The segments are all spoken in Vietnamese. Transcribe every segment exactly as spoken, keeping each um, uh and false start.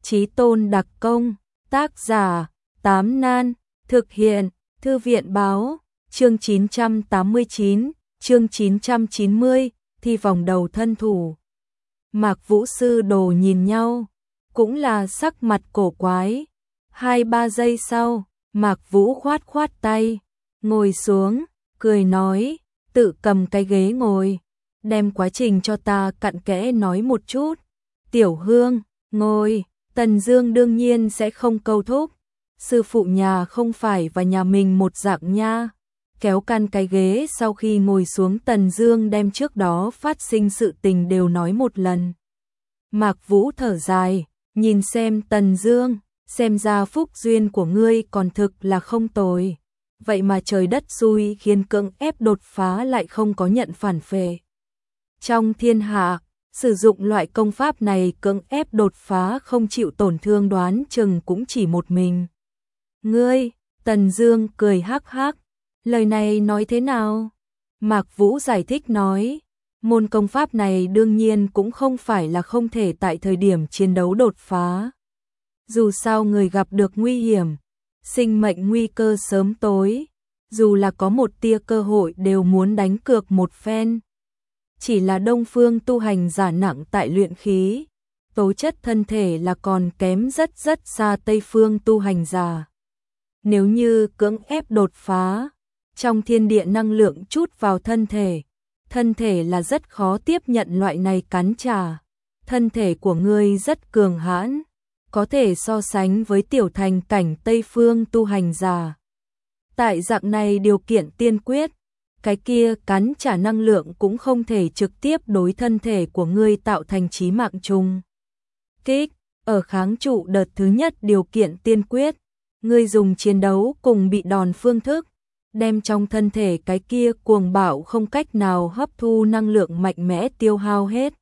Chí tôn đặc công, tác giả, Tám Nan, thực hiện, Thư viện báo, chương chín trăm tám mươi chín, chương chín trăm chín mươi, thi vòng đầu thân thủ. Mạc Vũ sư đồ nhìn nhau, cũng là sắc mặt cổ quái. Hai ba giây sau, Mạc Vũ khoát khoát tay, ngồi xuống, cười nói, tự cầm cái ghế ngồi, đem quá trình cho ta cặn kẽ nói một chút. Tiểu Hương, ngồi. Tần Dương đương nhiên sẽ không câu thúc, sư phụ nhà không phải và nhà mình một dạng nha. Kéo căn cái ghế, sau khi ngồi xuống Tần Dương đem trước đó phát sinh sự tình đều nói một lần. Mạc Vũ thở dài, nhìn xem Tần Dương, xem ra phúc duyên của ngươi còn thực là không tồi. Vậy mà trời đất xui khiến cưỡng ép đột phá lại không có nhận phản phệ. Trong thiên hạ, sử dụng loại công pháp này cưỡng ép đột phá không chịu tổn thương đoán chừng cũng chỉ một mình. Ngươi, Tần Dương cười hắc hắc, lời này nói thế nào? Mạc Vũ giải thích nói, môn công pháp này đương nhiên cũng không phải là không thể tại thời điểm chiến đấu đột phá. Dù sao người gặp được nguy hiểm, sinh mệnh nguy cơ sớm tối, dù là có một tia cơ hội đều muốn đánh cược một phen. Chỉ là Đông phương tu hành giả nặng tại luyện khí, tố chất thân thể là còn kém rất rất xa Tây phương tu hành giả. Nếu như cưỡng ép đột phá, trong thiên địa năng lượng chút vào thân thể, thân thể là rất khó tiếp nhận loại này cắn trả. Thân thể của ngươi rất cường hãn, có thể so sánh với tiểu thành cảnh Tây phương tu hành giả. Tại dạng này điều kiện tiên quyết, cái kia cắn trả năng lượng cũng không thể trực tiếp đối thân thể của ngươi tạo thành chí mạng trùng kích. Ở kháng trụ đợt thứ nhất điều kiện tiên quyết, ngươi dùng chiến đấu cùng bị đòn phương thức, đem trong thân thể cái kia cuồng bạo không cách nào hấp thu năng lượng mạnh mẽ tiêu hao hết.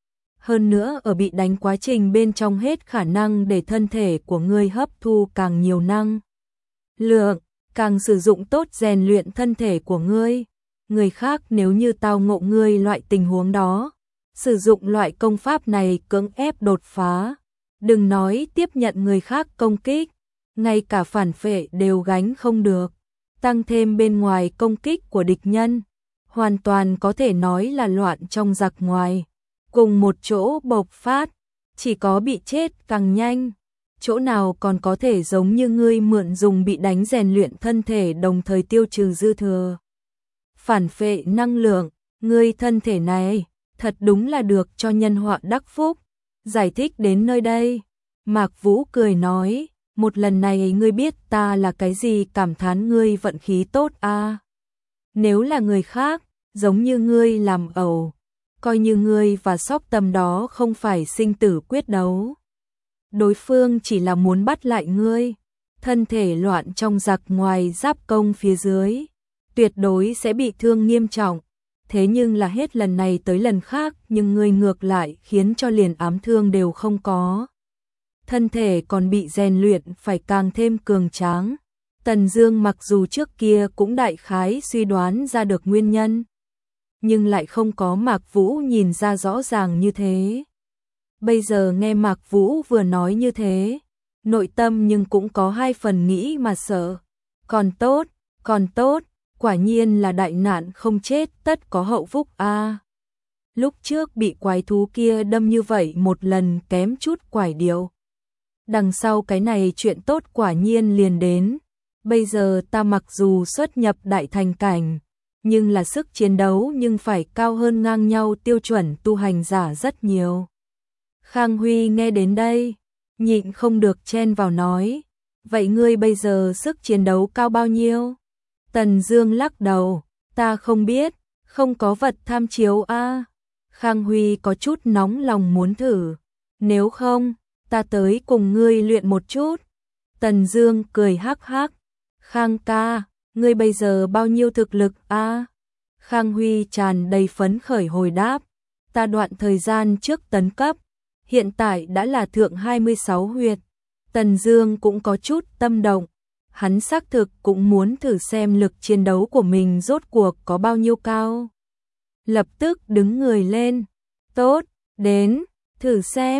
Hơn nữa ở bị đánh quá trình bên trong hết khả năng để thân thể của ngươi hấp thu càng nhiều năng lượng, càng sử dụng tốt rèn luyện thân thể của ngươi. Người khác nếu như tao ngộ ngươi loại tình huống đó, sử dụng loại công pháp này cưỡng ép đột phá, đừng nói tiếp nhận người khác công kích, ngay cả phản phệ đều gánh không được, tăng thêm bên ngoài công kích của địch nhân, hoàn toàn có thể nói là loạn trong giặc ngoài, cùng một chỗ bộc phát, chỉ có bị chết càng nhanh, chỗ nào còn có thể giống như ngươi mượn dùng bị đánh rèn luyện thân thể đồng thời tiêu trừ dư thừa phản phệ năng lượng. Ngươi thân thể này thật đúng là được cho nhân họa đắc phúc. Giải thích đến nơi đây, Mạc Vũ cười nói, một lần này ngươi biết ta là cái gì, cảm thán ngươi vận khí tốt a. À. Nếu là người khác, giống như ngươi làm ẩu, coi như ngươi và Sóc Tâm đó không phải sinh tử quyết đấu, đối phương chỉ là muốn bắt lại ngươi, thân thể loạn trong giặc ngoài giáp công phía dưới, tuyệt đối sẽ bị thương nghiêm trọng. Thế nhưng là hết lần này tới lần khác, nhưng ngươi ngược lại khiến cho liền ám thương đều không có. Thân thể còn bị rèn luyện phải càng thêm cường tráng. Tần Dương mặc dù trước kia cũng đại khái suy đoán ra được nguyên nhân, nhưng lại không có Mạc Vũ nhìn ra rõ ràng như thế. Bây giờ nghe Mạc Vũ vừa nói như thế, nội tâm nhưng cũng có hai phần nghĩ mà sợ. Còn tốt, còn tốt, quả nhiên là đại nạn không chết tất có hậu phúc a. À. Lúc trước bị quái thú kia đâm như vậy một lần kém chút quải điệu. Đằng sau cái này chuyện tốt quả nhiên liền đến. Bây giờ ta mặc dù xuất nhập đại thành cảnh, nhưng là sức chiến đấu nhưng phải cao hơn ngang nhau tiêu chuẩn tu hành giả rất nhiều. Khang Huy nghe đến đây, nhịn không được chen vào nói, vậy ngươi bây giờ sức chiến đấu cao bao nhiêu? Tần Dương lắc đầu, ta không biết, không có vật tham chiếu a. À. Khang Huy có chút nóng lòng muốn thử, nếu không, ta tới cùng ngươi luyện một chút. Tần Dương cười hắc hắc, Khang ca, ngươi bây giờ bao nhiêu thực lực a? À? Khang Huy tràn đầy phấn khởi hồi đáp, ta đoạn thời gian trước tấn cấp, hiện tại đã là thượng hai mươi sáu huyệt. Tần Dương cũng có chút tâm động, hắn xác thực cũng muốn thử xem lực chiến đấu của mình rốt cuộc có bao nhiêu cao. Lập tức đứng người lên, tốt, đến, thử xem.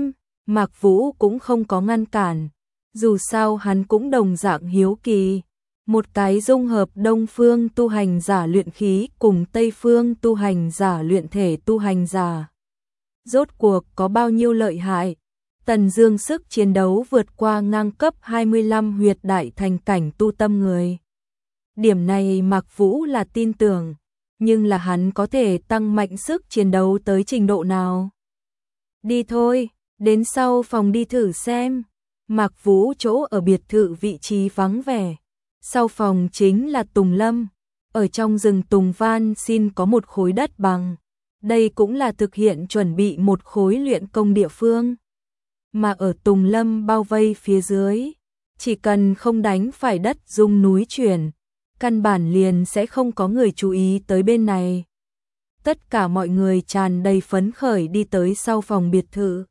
Mạc Vũ cũng không có ngăn cản, dù sao hắn cũng đồng dạng hiếu kỳ. Một cái dung hợp Đông phương tu hành giả luyện khí cùng Tây phương tu hành giả luyện thể tu hành giả. Rốt cuộc có bao nhiêu lợi hại? Tần Dương sức chiến đấu vượt qua ngang cấp hai mươi lăm huyệt đại thành cảnh tu tâm người. Điểm này Mạc Vũ là tin tưởng, nhưng là hắn có thể tăng mạnh sức chiến đấu tới trình độ nào? Đi thôi, đến sau phòng đi thử xem. Mạc Vũ chỗ ở biệt thự vị trí vắng vẻ. Sau phòng chính là Tùng Lâm. Ở trong rừng Tùng Van xin có một khối đất bằng. Đây cũng là thực hiện chuẩn bị một khối luyện công địa phương. Mà ở Tùng Lâm bao vây phía dưới, chỉ cần không đánh phải đất rung núi chuyển, căn bản liền sẽ không có người chú ý tới bên này. Tất cả mọi người tràn đầy phấn khởi đi tới sau phòng biệt thự.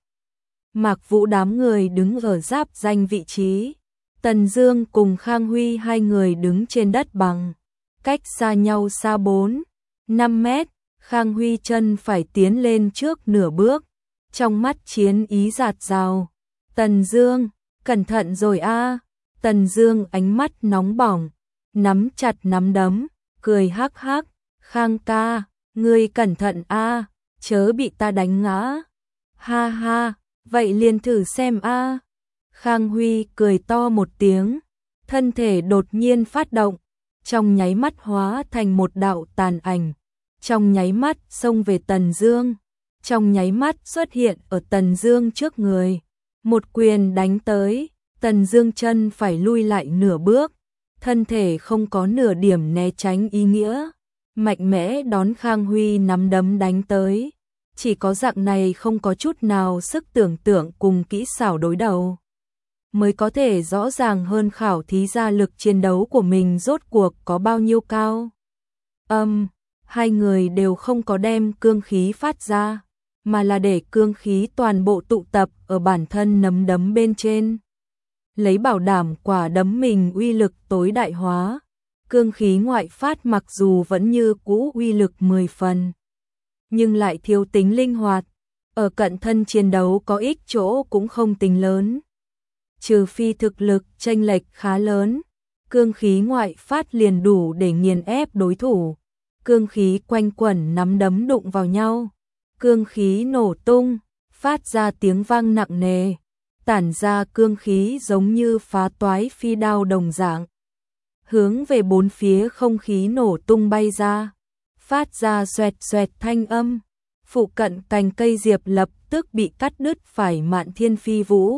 Mạc Vũ đám người đứng ở giáp danh vị trí. Tần Dương cùng Khang Huy hai người đứng trên đất bằng, cách xa nhau xa bốn, năm mét. Khang Huy chân phải tiến lên trước nửa bước, trong mắt chiến ý rạt rào. Tần Dương, cẩn thận rồi a. Tần Dương ánh mắt nóng bỏng, nắm chặt nắm đấm, cười hắc hắc. Khang ca, ngươi cẩn thận a, chớ bị ta đánh ngã. Ha ha, vậy liền thử xem a. Khang Huy cười to một tiếng, thân thể đột nhiên phát động, trong nháy mắt hóa thành một đạo tàn ảnh, trong nháy mắt xông về Tần Dương, trong nháy mắt xuất hiện ở Tần Dương trước người, một quyền đánh tới. Tần Dương chân phải lui lại nửa bước, thân thể không có nửa điểm né tránh ý nghĩa, mạnh mẽ đón Khang Huy nắm đấm đánh tới. Chỉ có dạng này không có chút nào sức tưởng tượng cùng kỹ xảo đối đầu, mới có thể rõ ràng hơn khảo thí ra lực chiến đấu của mình rốt cuộc có bao nhiêu cao. Âm, um, hai người đều không có đem cương khí phát ra, mà là để cương khí toàn bộ tụ tập ở bản thân nắm đấm bên trên. Lấy bảo đảm quả đấm mình uy lực tối đại hóa, cương khí ngoại phát mặc dù vẫn như cũ uy lực mười phần, nhưng lại thiếu tính linh hoạt, ở cận thân chiến đấu có ích chỗ cũng không tính lớn. Trừ phi thực lực chênh lệch khá lớn, cương khí ngoại phát liền đủ để nghiền ép đối thủ. Cương khí quanh quẩn nắm đấm đụng vào nhau, cương khí nổ tung, phát ra tiếng vang nặng nề, tản ra cương khí giống như phá toái phi đao đồng dạng, hướng về bốn phía không khí nổ tung bay ra, phát ra xoẹt xoẹt thanh âm. Phụ cận cành cây diệp lập tức bị cắt đứt phải mạn thiên phi vũ,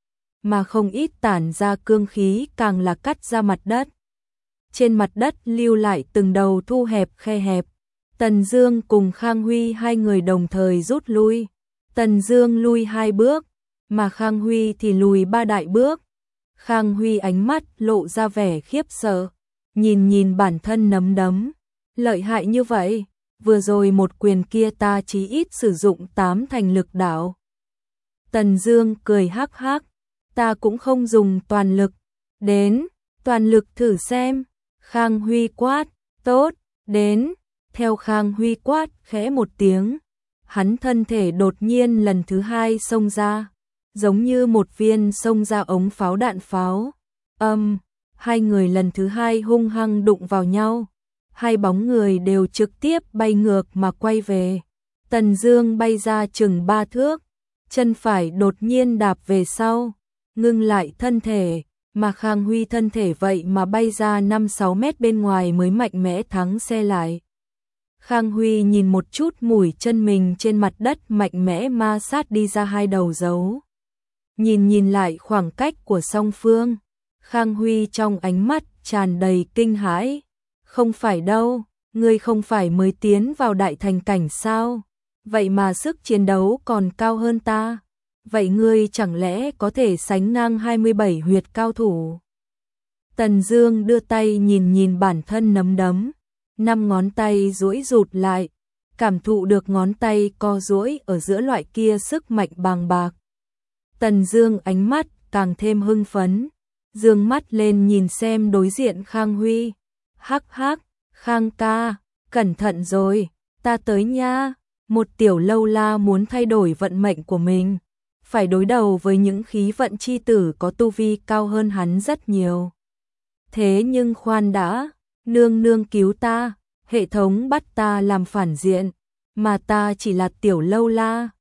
mà không ít tản ra cương khí càng là cắt ra mặt đất. Trên mặt đất lưu lại từng đầu thu hẹp khe hẹp. Tần Dương cùng Khang Huy hai người đồng thời rút lui. Tần Dương lui hai bước, mà Khang Huy thì lùi ba đại bước. Khang Huy ánh mắt lộ ra vẻ khiếp sợ, nhìn nhìn bản thân nắm đấm, lợi hại như vậy, vừa rồi một quyền kia ta chí ít sử dụng tám thành lực đạo. Tần Dương cười hắc hắc, ta cũng không dùng toàn lực, đến, toàn lực thử xem. Khang Huy quát, tốt, đến. Theo Khang Huy quát khẽ một tiếng, hắn thân thể đột nhiên lần thứ hai xông ra, giống như một viên xông ra ống pháo đạn pháo. Âm, um, hai người lần thứ hai hung hăng đụng vào nhau, hai bóng người đều trực tiếp bay ngược mà quay về. Tần Dương bay ra chừng ba thước, chân phải đột nhiên đạp về sau, ngưng lại thân thể, mà Khang Huy thân thể vậy mà bay ra năm sáu mét bên ngoài mới mạnh mẽ thắng xe lại. Khang Huy nhìn một chút mũi chân mình trên mặt đất mạnh mẽ ma sát đi ra hai đầu dấu. Nhìn nhìn lại khoảng cách của song phương, Khang Huy trong ánh mắt tràn đầy kinh hãi. Không phải đâu, ngươi không phải mới tiến vào đại thành cảnh sao? Vậy mà sức chiến đấu còn cao hơn ta. Vậy ngươi chẳng lẽ có thể sánh ngang hai mươi bảy huyệt cao thủ? Tần Dương đưa tay nhìn nhìn bản thân nắm đấm, năm ngón tay duỗi rụt lại, cảm thụ được ngón tay co duỗi ở giữa loại kia sức mạnh bàng bạc. Tần Dương ánh mắt càng thêm hưng phấn, dương mắt lên nhìn xem đối diện Khang Huy. Hắc hắc, Khang ca, cẩn thận rồi, ta tới nha. Một tiểu lâu la muốn thay đổi vận mệnh của mình, phải đối đầu với những khí vận chi tử có tu vi cao hơn hắn rất nhiều. Thế nhưng khoan đã, nương nương cứu ta, hệ thống bắt ta làm phản diện, mà ta chỉ là tiểu lâu la,